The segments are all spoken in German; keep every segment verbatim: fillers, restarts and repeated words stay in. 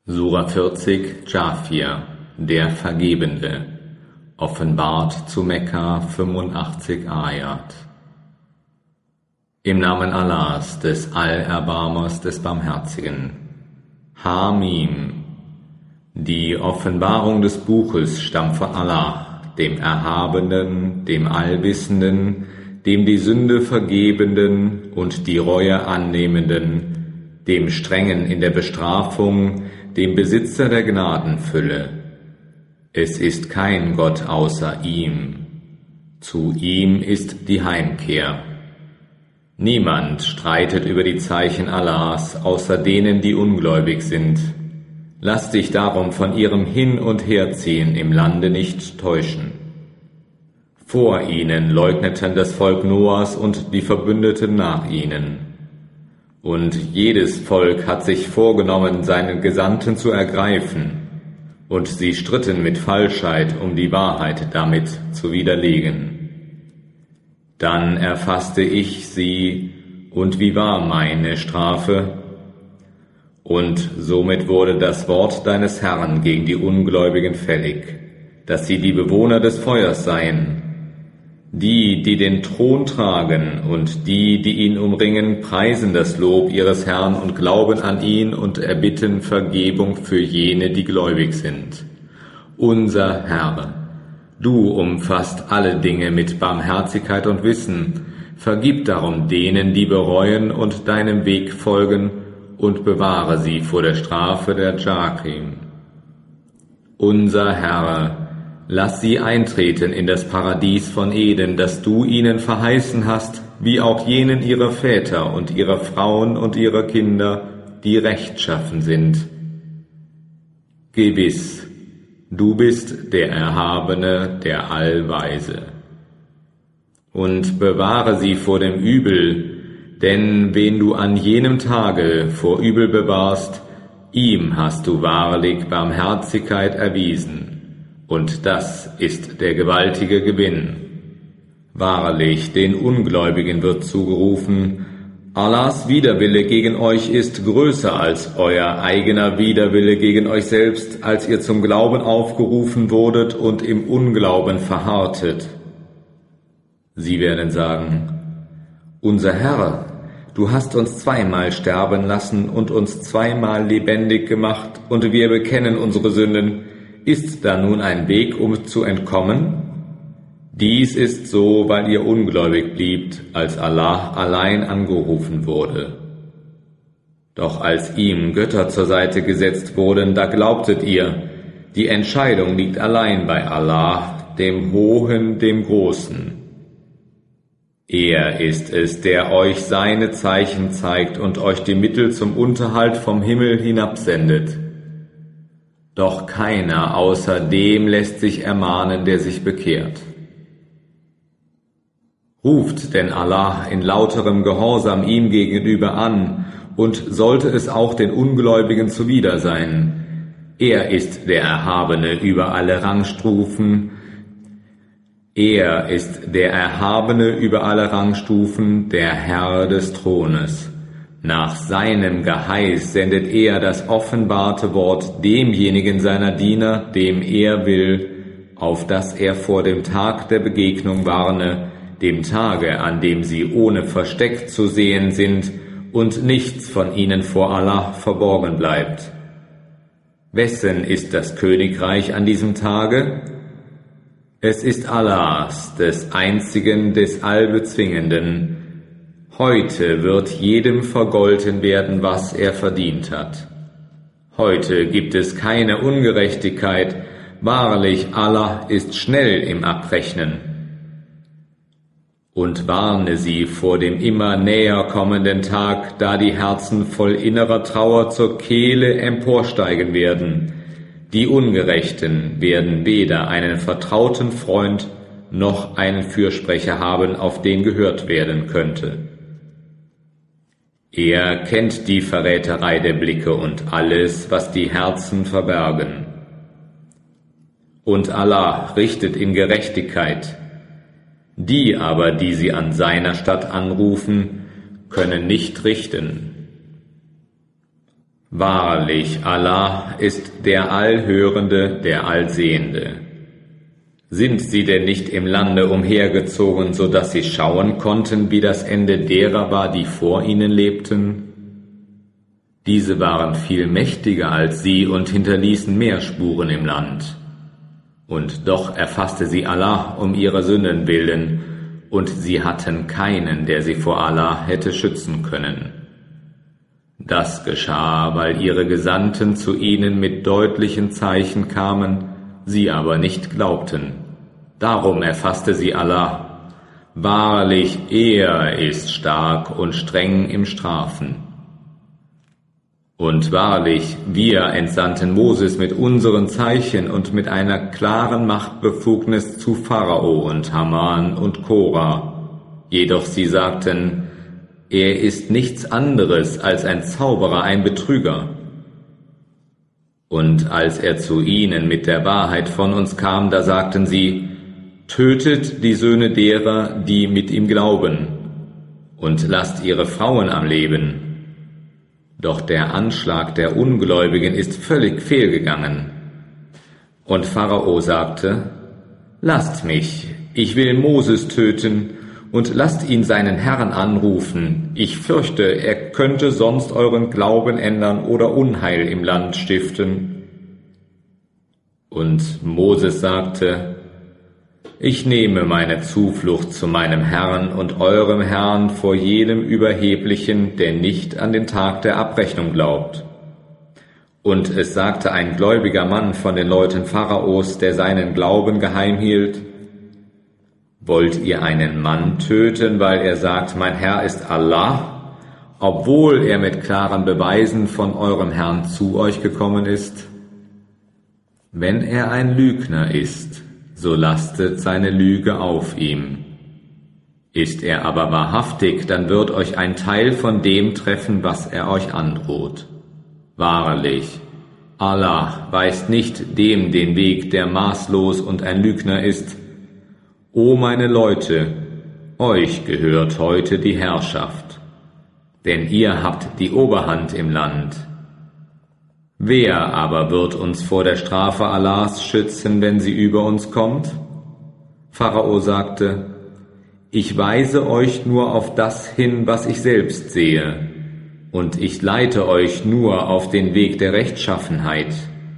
Sura vierzig, Dschafir, der Vergebende, offenbart zu Mekka, fünfundachtzig Ayat. Im Namen Allahs, des Allerbarmers, des Barmherzigen. Hamim. Die Offenbarung des Buches stammt von Allah, dem Erhabenen, dem Allwissenden, dem die Sünde Vergebenden und die Reue Annehmenden, dem Strengen in der Bestrafung, dem Besitzer der Gnadenfülle. Es ist kein Gott außer ihm. Zu ihm ist die Heimkehr. Niemand streitet über die Zeichen Allahs, außer denen, die ungläubig sind. Lass dich darum von ihrem Hin- und Herziehen im Lande nicht täuschen. Vor ihnen leugneten das Volk Noahs und die Verbündeten nach ihnen. Und jedes Volk hat sich vorgenommen, seinen Gesandten zu ergreifen, und sie stritten mit Falschheit, um die Wahrheit damit zu widerlegen. Dann erfasste ich sie, und wie war meine Strafe? Und somit wurde das Wort deines Herrn gegen die Ungläubigen fällig, dass sie die Bewohner des Feuers seien. Die, die den Thron tragen und die, die ihn umringen, preisen das Lob ihres Herrn und glauben an ihn und erbitten Vergebung für jene, die gläubig sind. Unser Herr, du umfasst alle Dinge mit Barmherzigkeit und Wissen. Vergib darum denen, die bereuen und deinem Weg folgen, und bewahre sie vor der Strafe der Dschahim. Unser Herr, lass sie eintreten in das Paradies von Eden, das du ihnen verheißen hast, wie auch jenen ihrer Väter und ihrer Frauen und ihrer Kinder, die rechtschaffen sind. Gewiss, du bist der Erhabene, der Allweise. Und bewahre sie vor dem Übel, denn wen du an jenem Tage vor Übel bewahrst, ihm hast du wahrlich Barmherzigkeit erwiesen. Und das ist der gewaltige Gewinn. Wahrlich, den Ungläubigen wird zugerufen, Allahs Widerwille gegen euch ist größer als euer eigener Widerwille gegen euch selbst, als ihr zum Glauben aufgerufen wurdet und im Unglauben verharrtet. Sie werden sagen, unser Herr, du hast uns zweimal sterben lassen und uns zweimal lebendig gemacht, und wir bekennen unsere Sünden. Ist da nun ein Weg, um zu entkommen? Dies ist so, weil ihr ungläubig bliebt, als Allah allein angerufen wurde. Doch als ihm Götter zur Seite gesetzt wurden, da glaubtet ihr, die Entscheidung liegt allein bei Allah, dem Hohen, dem Großen. Er ist es, der euch seine Zeichen zeigt und euch die Mittel zum Unterhalt vom Himmel hinabsendet. Doch keiner außer dem lässt sich ermahnen, der sich bekehrt. Ruft denn Allah in lauterem Gehorsam ihm gegenüber an, und sollte es auch den Ungläubigen zuwider sein. Er ist der Erhabene über alle Rangstufen. Er ist der Erhabene über alle Rangstufen, der Herr des Thrones. Nach seinem Geheiß sendet er das offenbarte Wort demjenigen seiner Diener, dem er will, auf dass er vor dem Tag der Begegnung warne, dem Tage, an dem sie ohne Versteck zu sehen sind und nichts von ihnen vor Allah verborgen bleibt. Wessen ist das Königreich an diesem Tage? Es ist Allahs, des Einzigen, des Allbezwingenden. Heute wird jedem vergolten werden, was er verdient hat. Heute gibt es keine Ungerechtigkeit. Wahrlich, Allah ist schnell im Abrechnen. Und warne sie vor dem immer näher kommenden Tag, da die Herzen voll innerer Trauer zur Kehle emporsteigen werden. Die Ungerechten werden weder einen vertrauten Freund noch einen Fürsprecher haben, auf den gehört werden könnte. Er kennt die Verräterei der Blicke und alles, was die Herzen verbergen. Und Allah richtet in Gerechtigkeit. Die aber, die sie an seiner Stadt anrufen, können nicht richten. Wahrlich, Allah ist der Allhörende, der Allsehende. Sind sie denn nicht im Lande umhergezogen, so dass sie schauen konnten, wie das Ende derer war, die vor ihnen lebten? Diese waren viel mächtiger als sie und hinterließen mehr Spuren im Land. Und doch erfasste sie Allah um ihrer Sünden willen, und sie hatten keinen, der sie vor Allah hätte schützen können. Das geschah, weil ihre Gesandten zu ihnen mit deutlichen Zeichen kamen, sie aber nicht glaubten. Darum erfasste sie Allah. Wahrlich, er ist stark und streng im Strafen. Und wahrlich, wir entsandten Moses mit unseren Zeichen und mit einer klaren Machtbefugnis zu Pharao und Haman und Korah. Jedoch sie sagten, er ist nichts anderes als ein Zauberer, ein Betrüger. Und als er zu ihnen mit der Wahrheit von uns kam, da sagten sie, tötet die Söhne derer, die mit ihm glauben, und lasst ihre Frauen am Leben. Doch der Anschlag der Ungläubigen ist völlig fehlgegangen. Und Pharao sagte, lasst mich, ich will Moses töten, und lasst ihn seinen Herrn anrufen. Ich fürchte, er könnte sonst euren Glauben ändern oder Unheil im Land stiften. Und Moses sagte, ich nehme meine Zuflucht zu meinem Herrn und eurem Herrn vor jedem Überheblichen, der nicht an den Tag der Abrechnung glaubt. Und es sagte ein gläubiger Mann von den Leuten Pharaos, der seinen Glauben geheim hielt, wollt ihr einen Mann töten, weil er sagt, mein Herr ist Allah, obwohl er mit klaren Beweisen von eurem Herrn zu euch gekommen ist? Wenn er ein Lügner ist, so lastet seine Lüge auf ihm. Ist er aber wahrhaftig, dann wird euch ein Teil von dem treffen, was er euch androht. Wahrlich, Allah weist nicht dem den Weg, der maßlos und ein Lügner ist. O meine Leute, euch gehört heute die Herrschaft, denn ihr habt die Oberhand im Land. Wer aber wird uns vor der Strafe Allahs schützen, wenn sie über uns kommt? Pharao sagte, ich weise euch nur auf das hin, was ich selbst sehe, und ich leite euch nur auf den Weg der Rechtschaffenheit.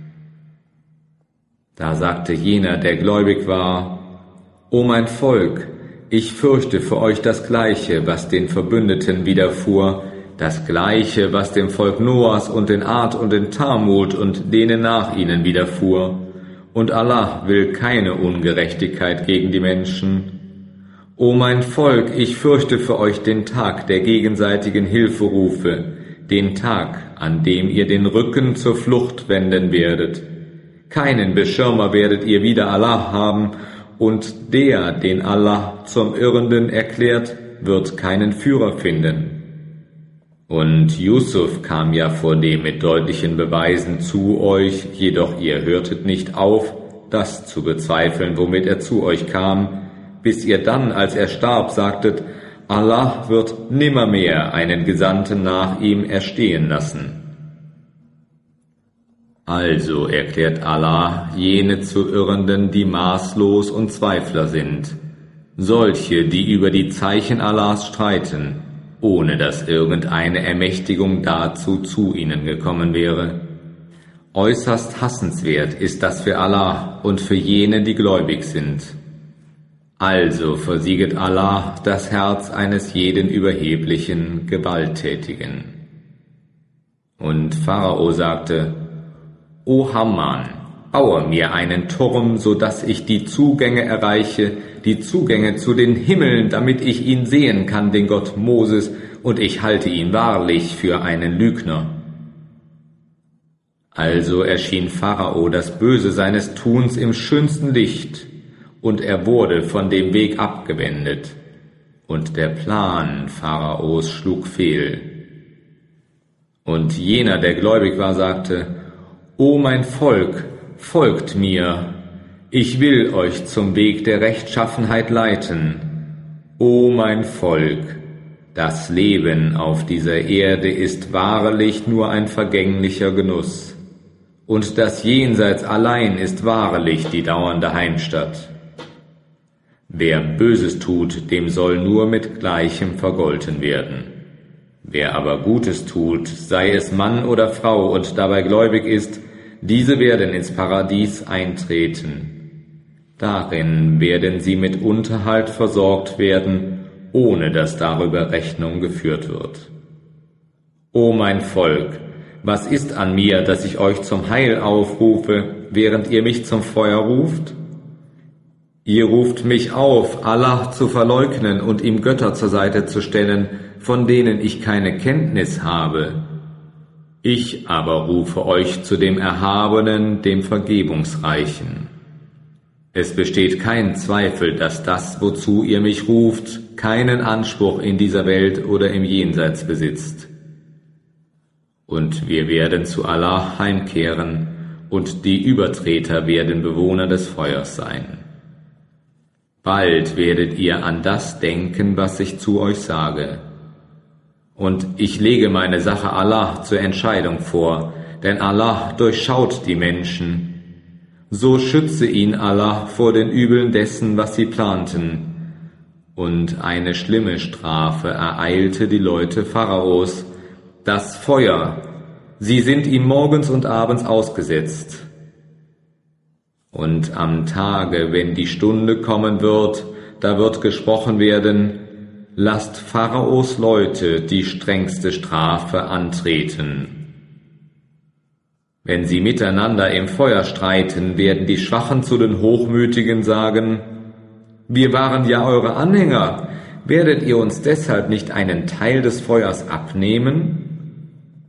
Da sagte jener, der gläubig war, O mein Volk, ich fürchte für euch das Gleiche, was den Verbündeten widerfuhr, das Gleiche, was dem Volk Noahs und den Ad und den Thamud und denen nach ihnen widerfuhr. Und Allah will keine Ungerechtigkeit gegen die Menschen. O mein Volk, ich fürchte für euch den Tag der gegenseitigen Hilferufe, den Tag, an dem ihr den Rücken zur Flucht wenden werdet. Keinen Beschirmer werdet ihr wider Allah haben, und der, den Allah zum Irrenden erklärt, wird keinen Führer finden. Und Yusuf kam ja vor dem mit deutlichen Beweisen zu euch, jedoch ihr hörtet nicht auf, das zu bezweifeln, womit er zu euch kam, bis ihr dann, als er starb, sagtet, Allah wird nimmermehr einen Gesandten nach ihm erstehen lassen. Also erklärt Allah jene zu Irrenden, die maßlos und Zweifler sind, solche, die über die Zeichen Allahs streiten, ohne dass irgendeine Ermächtigung dazu zu ihnen gekommen wäre. Äußerst hassenswert ist das für Allah und für jene, die gläubig sind. Also versieget Allah das Herz eines jeden überheblichen, Gewalttätigen. Und Pharao sagte, O Haman, baue mir einen Turm, so dass ich die Zugänge erreiche, die Zugänge zu den Himmeln, damit ich ihn sehen kann, den Gott Moses, und ich halte ihn wahrlich für einen Lügner. Also erschien Pharao das Böse seines Tuns im schönsten Licht, und er wurde von dem Weg abgewendet, und der Plan Pharaos schlug fehl. Und jener, der gläubig war, sagte, O mein Volk, folgt mir, ich will euch zum Weg der Rechtschaffenheit leiten. O mein Volk, Das Leben auf dieser Erde ist wahrlich nur ein vergänglicher Genuss, und das Jenseits allein ist wahrlich die dauernde Heimstatt. Wer Böses tut, dem soll nur mit Gleichem vergolten werden. Wer aber Gutes tut, sei es Mann oder Frau und dabei gläubig ist, diese werden ins Paradies eintreten. Darin werden sie mit Unterhalt versorgt werden, ohne dass darüber Rechnung geführt wird. O mein Volk, was ist an mir, dass ich euch zum Heil aufrufe, während ihr mich zum Feuer ruft? Ihr ruft mich auf, Allah zu verleugnen und ihm Götter zur Seite zu stellen, von denen ich keine Kenntnis habe. Ich aber rufe euch zu dem Erhabenen, dem Vergebungsreichen. Es besteht kein Zweifel, dass das, wozu ihr mich ruft, keinen Anspruch in dieser Welt oder im Jenseits besitzt. Und wir werden zu Allah heimkehren, und die Übertreter werden Bewohner des Feuers sein. Bald werdet ihr an das denken, was ich zu euch sage. Und ich lege meine Sache Allah zur Entscheidung vor, denn Allah durchschaut die Menschen. So schütze ihn Allah vor den Übeln dessen, was sie planten. Und eine schlimme Strafe ereilte die Leute Pharaos, das Feuer, sie sind ihm morgens und abends ausgesetzt. Und am Tage, wenn die Stunde kommen wird, da wird gesprochen werden, lasst Pharaos Leute die strengste Strafe antreten. Wenn sie miteinander im Feuer streiten, werden die Schwachen zu den Hochmütigen sagen, wir waren ja eure Anhänger, werdet ihr uns deshalb nicht einen Teil des Feuers abnehmen?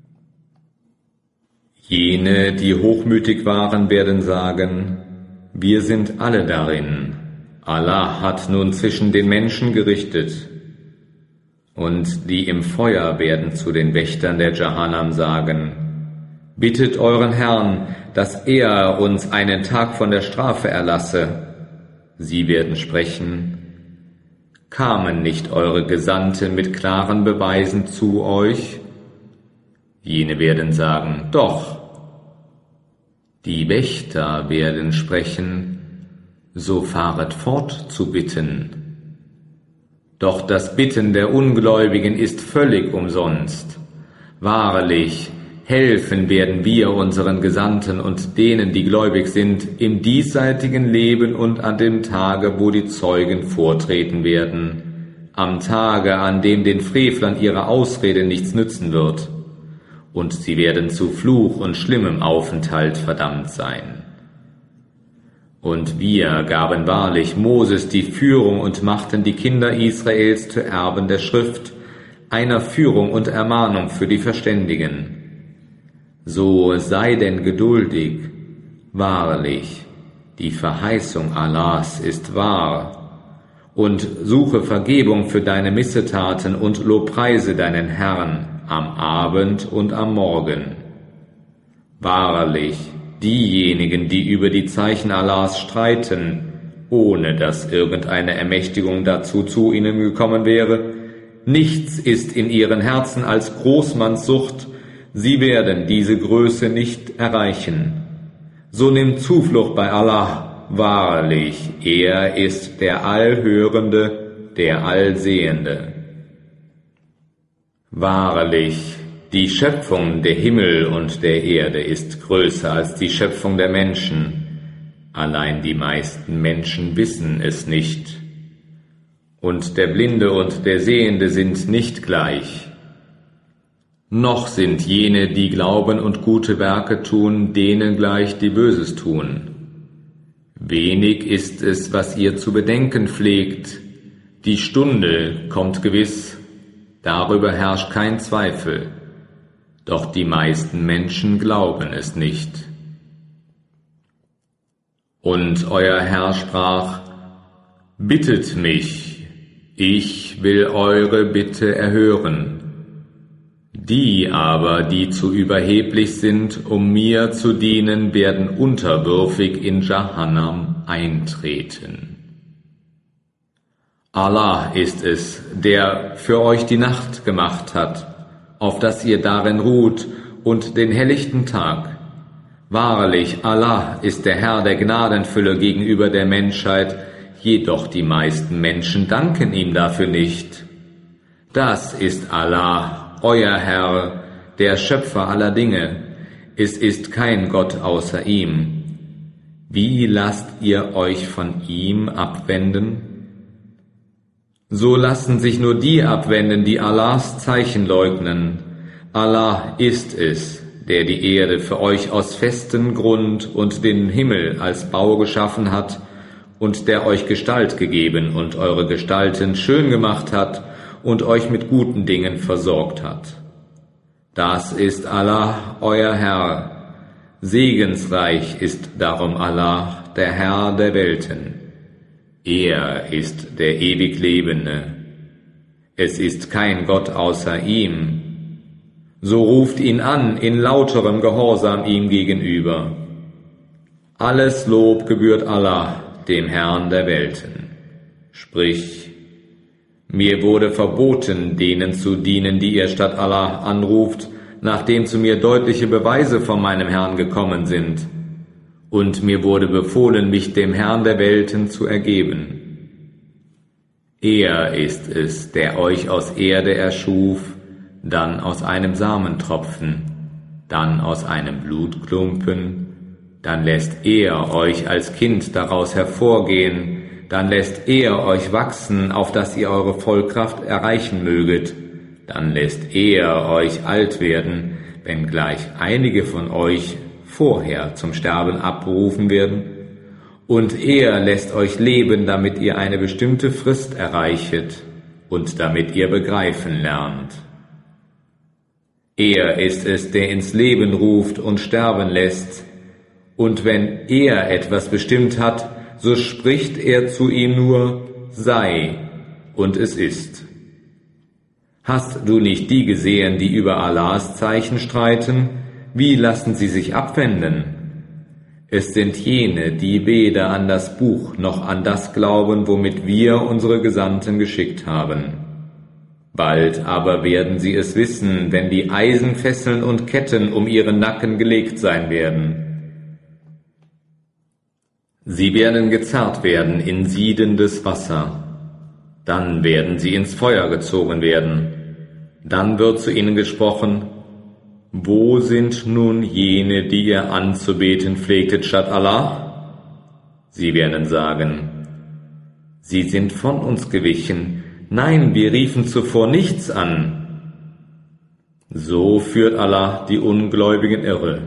Jene, die hochmütig waren, werden sagen, wir sind alle darin. Allah hat nun zwischen den Menschen gerichtet. Und die im Feuer werden zu den Wächtern der Jahannam sagen, bittet euren Herrn, dass er uns einen Tag von der Strafe erlasse. Sie werden sprechen, kamen nicht eure Gesandten mit klaren Beweisen zu euch? Jene werden sagen, doch. Die Wächter werden sprechen, so fahret fort zu bitten. Doch das Bitten der Ungläubigen ist völlig umsonst. Wahrlich, helfen werden wir unseren Gesandten und denen, die gläubig sind, im diesseitigen Leben und an dem Tage, wo die Zeugen vortreten werden, am Tage, an dem den Frevlern ihre Ausrede nichts nützen wird, und sie werden zu Fluch und schlimmem Aufenthalt verdammt sein. Und wir gaben wahrlich Moses die Führung und machten die Kinder Israels zu Erben der Schrift, einer Führung und Ermahnung für die Verständigen. So sei denn geduldig, wahrlich, die Verheißung Allahs ist wahr, und suche Vergebung für deine Missetaten und lobpreise deinen Herrn am Abend und am Morgen. Wahrlich, diejenigen, die über die Zeichen Allahs streiten, ohne dass irgendeine Ermächtigung dazu zu ihnen gekommen wäre, nichts ist in ihren Herzen als Großmannssucht, sie werden diese Größe nicht erreichen. So nimm Zuflucht bei Allah, wahrlich, er ist der Allhörende, der Allsehende. Wahrlich, die Schöpfung der Himmel und der Erde ist größer als die Schöpfung der Menschen. Allein die meisten Menschen wissen es nicht. Und der Blinde und der Sehende sind nicht gleich. Noch sind jene, die glauben und gute Werke tun, denen gleich, die Böses tun. Wenig ist es, was ihr zu bedenken pflegt. Die Stunde kommt gewiss, darüber herrscht kein Zweifel. Doch die meisten Menschen glauben es nicht. Und euer Herr sprach, bittet mich, ich will eure Bitte erhören. Die aber, die zu überheblich sind, um mir zu dienen, werden unterwürfig in Jahannam eintreten. Allah ist es, der für euch die Nacht gemacht hat, auf dass ihr darin ruht, und den helllichten Tag. Wahrlich, Allah ist der Herr der Gnadenfülle gegenüber der Menschheit, jedoch die meisten Menschen danken ihm dafür nicht. Das ist Allah, euer Herr, der Schöpfer aller Dinge. Es ist kein Gott außer ihm. Wie lasst ihr euch von ihm abwenden? So lassen sich nur die abwenden, die Allahs Zeichen leugnen. Allah ist es, der die Erde für euch aus festem Grund und den Himmel als Bau geschaffen hat und der euch Gestalt gegeben und eure Gestalten schön gemacht hat und euch mit guten Dingen versorgt hat. Das ist Allah, euer Herr. Segensreich ist darum Allah, der Herr der Welten. Er ist der ewig Lebende. Es ist kein Gott außer ihm. So ruft ihn an in lauterem Gehorsam ihm gegenüber. Alles Lob gebührt Allah, dem Herrn der Welten. Sprich, mir wurde verboten, denen zu dienen, die ihr statt Allah anruft, nachdem zu mir deutliche Beweise von meinem Herrn gekommen sind. Und mir wurde befohlen, mich dem Herrn der Welten zu ergeben. Er ist es, der euch aus Erde erschuf, dann aus einem Samentropfen, dann aus einem Blutklumpen, dann lässt er euch als Kind daraus hervorgehen, dann lässt er euch wachsen, auf dass ihr eure Vollkraft erreichen möget, dann lässt er euch alt werden, wenngleich einige von euch vorher zum Sterben abberufen werden, und er lässt euch leben, damit ihr eine bestimmte Frist erreichet und damit ihr begreifen lernt. Er ist es, der ins Leben ruft und sterben lässt, und wenn er etwas bestimmt hat, so spricht er zu ihm nur, sei, und es ist. Hast du nicht die gesehen, die über Allahs Zeichen streiten? Wie lassen sie sich abwenden? Es sind jene, die weder an das Buch noch an das glauben, womit wir unsere Gesandten geschickt haben. Bald aber werden sie es wissen, wenn die Eisenfesseln und Ketten um ihren Nacken gelegt sein werden. Sie werden gezerrt werden in siedendes Wasser. Dann werden sie ins Feuer gezogen werden. Dann wird zu ihnen gesprochen, wo sind nun jene, die ihr anzubeten pflegtet statt Allah? Sie werden sagen, sie sind von uns gewichen. Nein, wir riefen zuvor nichts an. So führt Allah die Ungläubigen irre.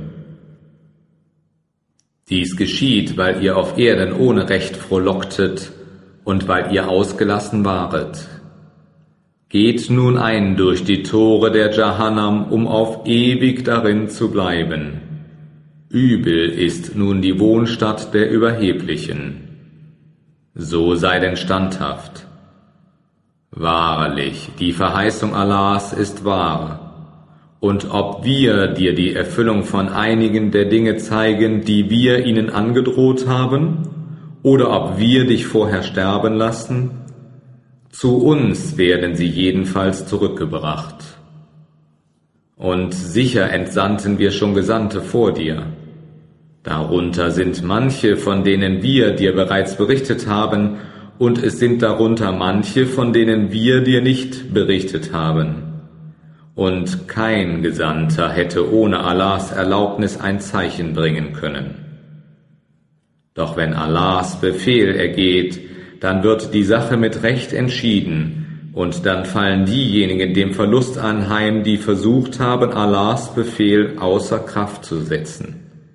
Dies geschieht, weil ihr auf Erden ohne Recht frohlocktet und weil ihr ausgelassen waret. Geht nun ein durch die Tore der Jahannam, um auf ewig darin zu bleiben. Übel ist nun die Wohnstatt der Überheblichen. So sei denn standhaft. Wahrlich, die Verheißung Allahs ist wahr. Und ob wir dir die Erfüllung von einigen der Dinge zeigen, die wir ihnen angedroht haben, oder ob wir dich vorher sterben lassen, zu uns werden sie jedenfalls zurückgebracht. Und sicher entsandten wir schon Gesandte vor dir. Darunter sind manche, von denen wir dir bereits berichtet haben, und es sind darunter manche, von denen wir dir nicht berichtet haben. Und kein Gesandter hätte ohne Allahs Erlaubnis ein Zeichen bringen können. Doch wenn Allahs Befehl ergeht, dann wird die Sache mit Recht entschieden, und dann fallen diejenigen dem Verlust anheim, die versucht haben, Allahs Befehl außer Kraft zu setzen.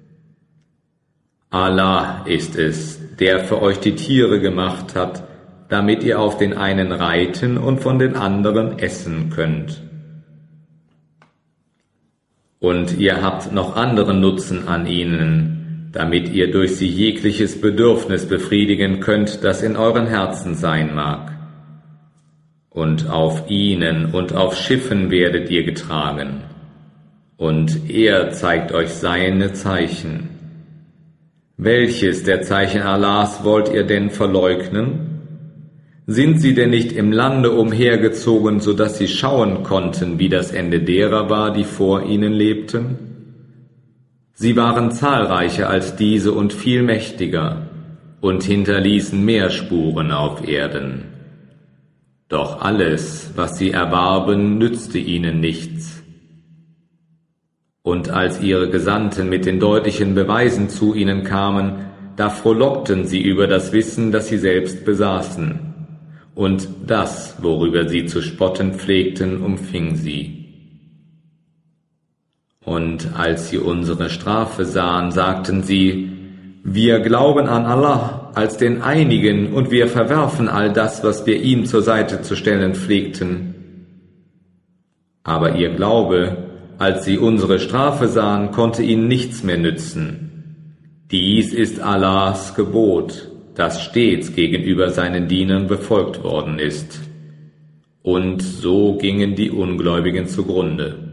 Allah ist es, der für euch die Tiere gemacht hat, damit ihr auf den einen reiten und von den anderen essen könnt. Und ihr habt noch anderen Nutzen an ihnen, damit ihr durch sie jegliches Bedürfnis befriedigen könnt, das in euren Herzen sein mag. Und auf ihnen und auf Schiffen werdet ihr getragen. Und er zeigt euch seine Zeichen. Welches der Zeichen Allahs wollt ihr denn verleugnen? Sind sie denn nicht im Lande umhergezogen, so dass sie schauen konnten, wie das Ende derer war, die vor ihnen lebten? Sie waren zahlreicher als diese und viel mächtiger und hinterließen mehr Spuren auf Erden. Doch alles, was sie erwarben, nützte ihnen nichts. Und als ihre Gesandten mit den deutlichen Beweisen zu ihnen kamen, da frohlockten sie über das Wissen, das sie selbst besaßen. Und das, worüber sie zu spotten pflegten, umfing sie. Und als sie unsere Strafe sahen, sagten sie, wir glauben an Allah als den Einigen und wir verwerfen all das, was wir ihm zur Seite zu stellen pflegten. Aber ihr Glaube, als sie unsere Strafe sahen, konnte ihnen nichts mehr nützen. Dies ist Allahs Gebot, das stets gegenüber seinen Dienern befolgt worden ist. Und so gingen die Ungläubigen zugrunde.